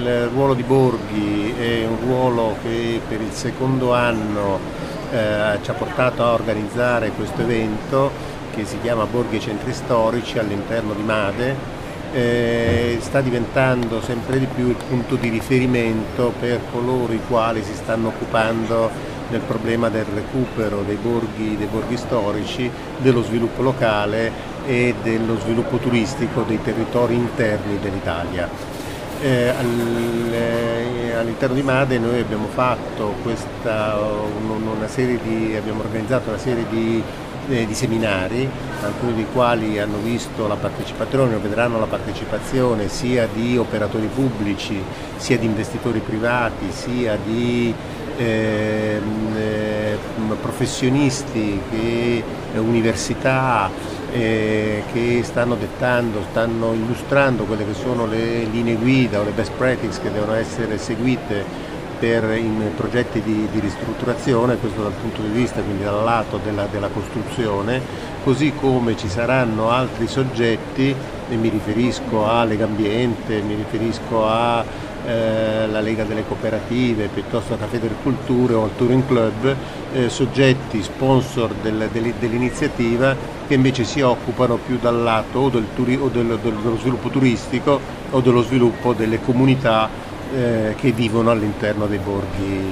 il ruolo di Borghi è un ruolo che per il secondo anno ci ha portato a organizzare questo evento che si chiama Borghi e Centri Storici all'interno di Made. Sta diventando sempre di più il punto di riferimento per coloro i quali si stanno occupando del problema del recupero dei borghi storici, dello sviluppo locale e dello sviluppo turistico dei territori interni dell'Italia. All'interno di Made noi abbiamo fatto abbiamo organizzato una serie di seminari, alcuni dei quali hanno visto la partecipazione o vedranno la partecipazione sia di operatori pubblici, sia di investitori privati, sia di professionisti, università che stanno illustrando quelle che sono le linee guida o le best practice che devono essere seguite in progetti di ristrutturazione, questo dal punto di vista, quindi dal lato della costruzione, così come ci saranno altri soggetti, e mi riferisco a Legambiente, mi riferisco a la Lega delle Cooperative, piuttosto che a Federculture o al Touring Club, soggetti sponsor dell'iniziativa che invece si occupano più dal lato dello sviluppo turistico o dello sviluppo delle comunità che vivono all'interno dei borghi.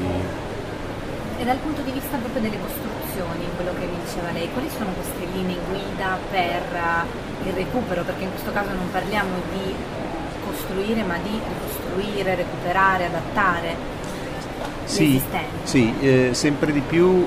E dal punto di vista proprio delle costruzioni, quello che mi diceva lei, quali sono queste linee guida per il recupero? Perché in questo caso non parliamo di costruire, ma di ricostruire, recuperare, adattare l'esistente. Sì, sempre di più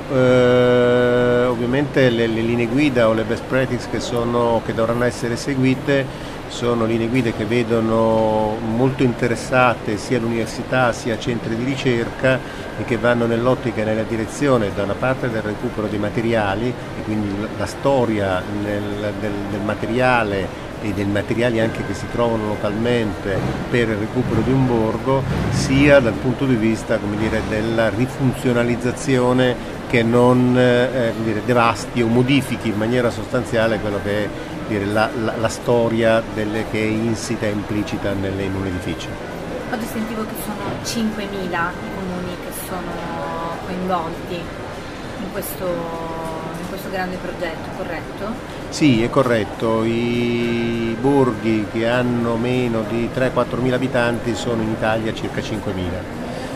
ovviamente le linee guida o le best practice che dovranno essere seguite sono linee guida che vedono molto interessate sia l'università sia centri di ricerca e che vanno nell'ottica e nella direzione da una parte del recupero dei materiali e quindi la storia del materiale e dei materiali anche che si trovano localmente per il recupero di un borgo, sia dal punto di vista, come dire, della rifunzionalizzazione che non devasti o modifichi in maniera sostanziale quello che è la storia che è insita e implicita in un edificio. Oggi sentivo che sono 5.000 i comuni che sono coinvolti in questo grande progetto, corretto? Sì, è corretto. I borghi che hanno meno di 3-4.000 abitanti sono in Italia circa 5.000.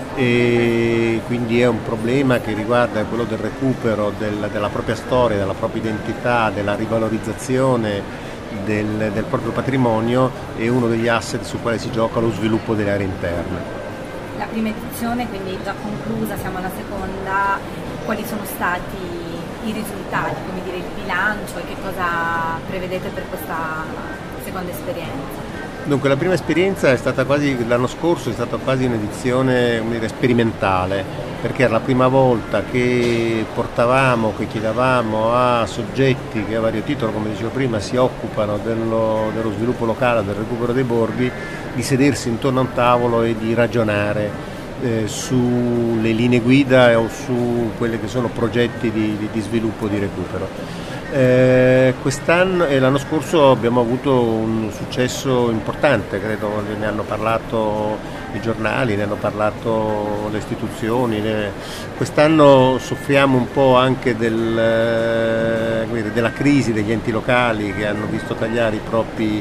E quindi è un problema che riguarda quello del recupero della propria storia, della propria identità, della rivalorizzazione del proprio patrimonio e uno degli asset su quale si gioca lo sviluppo delle aree interne. La prima edizione quindi già conclusa, siamo alla seconda, quali sono stati i risultati, come dire il bilancio e che cosa prevedete per questa seconda esperienza? Dunque la prima esperienza l'anno scorso è stata quasi un'edizione sperimentale, perché era la prima volta che chiedevamo a soggetti che a vario titolo, come dicevo prima, si occupano dello sviluppo locale, del recupero dei borghi, di sedersi intorno a un tavolo e di ragionare sulle linee guida o su quelli che sono progetti di sviluppo, di recupero. Quest'anno e l'anno scorso abbiamo avuto un successo importante, credo, ne hanno parlato i giornali, ne hanno parlato le istituzioni. Quest'anno soffriamo un po' anche della crisi degli enti locali che hanno visto tagliare i propri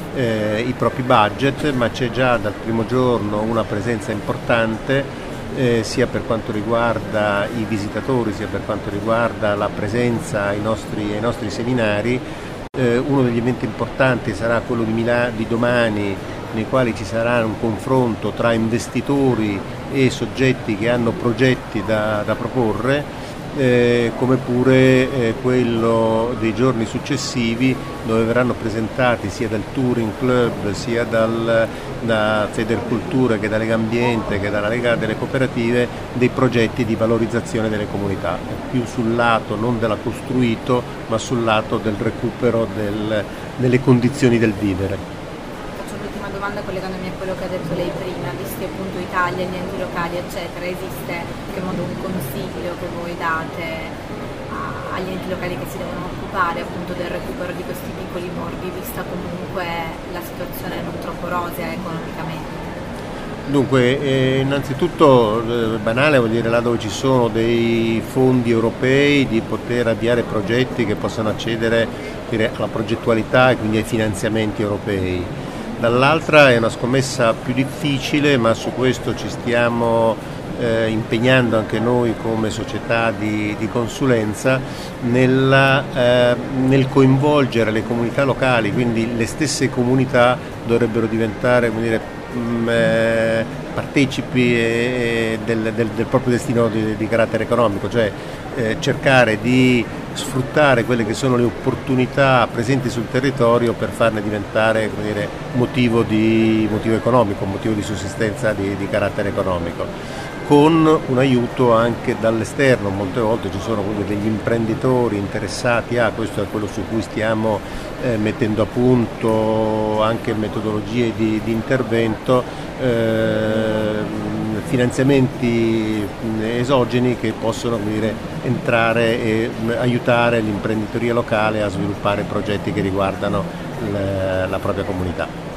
budget, ma c'è già dal primo giorno una presenza importante sia per quanto riguarda i visitatori sia per quanto riguarda la presenza ai nostri seminari. Uno degli eventi importanti sarà quello di domani, nei quali ci sarà un confronto tra investitori e soggetti che hanno progetti da proporre, come pure quello dei giorni successivi, dove verranno presentati sia dal Touring Club sia da Federculture che da Legambiente che dalla Lega delle Cooperative dei progetti di valorizzazione delle comunità, più sul lato non della costruito ma sul lato del recupero delle condizioni del vivere. Faccio l'ultima domanda collegandomi a quello che ha detto lei prima, visto che appunto Italia, gli enti locali eccetera, esiste in che modo un consiglio che voi date agli enti locali che si devono occupare appunto del recupero di questi piccoli borghi, vista comunque la situazione non troppo rosea economicamente? Dunque, innanzitutto banale, vuol dire là dove ci sono dei fondi europei di poter avviare progetti che possano accedere, dire, alla progettualità e quindi ai finanziamenti europei. Dall'altra è una scommessa più difficile, ma su questo ci stiamo impegnando anche noi come società di consulenza nel coinvolgere le comunità locali, quindi le stesse comunità dovrebbero diventare, come dire, partecipi del proprio destino di carattere economico, cioè cercare di sfruttare quelle che sono le opportunità presenti sul territorio per farne diventare, come dire, motivo economico, motivo di sussistenza di carattere economico, con un aiuto anche dall'esterno. Molte volte ci sono degli imprenditori interessati a questo, è quello su cui stiamo mettendo a punto anche metodologie di intervento, finanziamenti esogeni che possono, come dire, entrare e aiutare l'imprenditoria locale a sviluppare progetti che riguardano la propria comunità.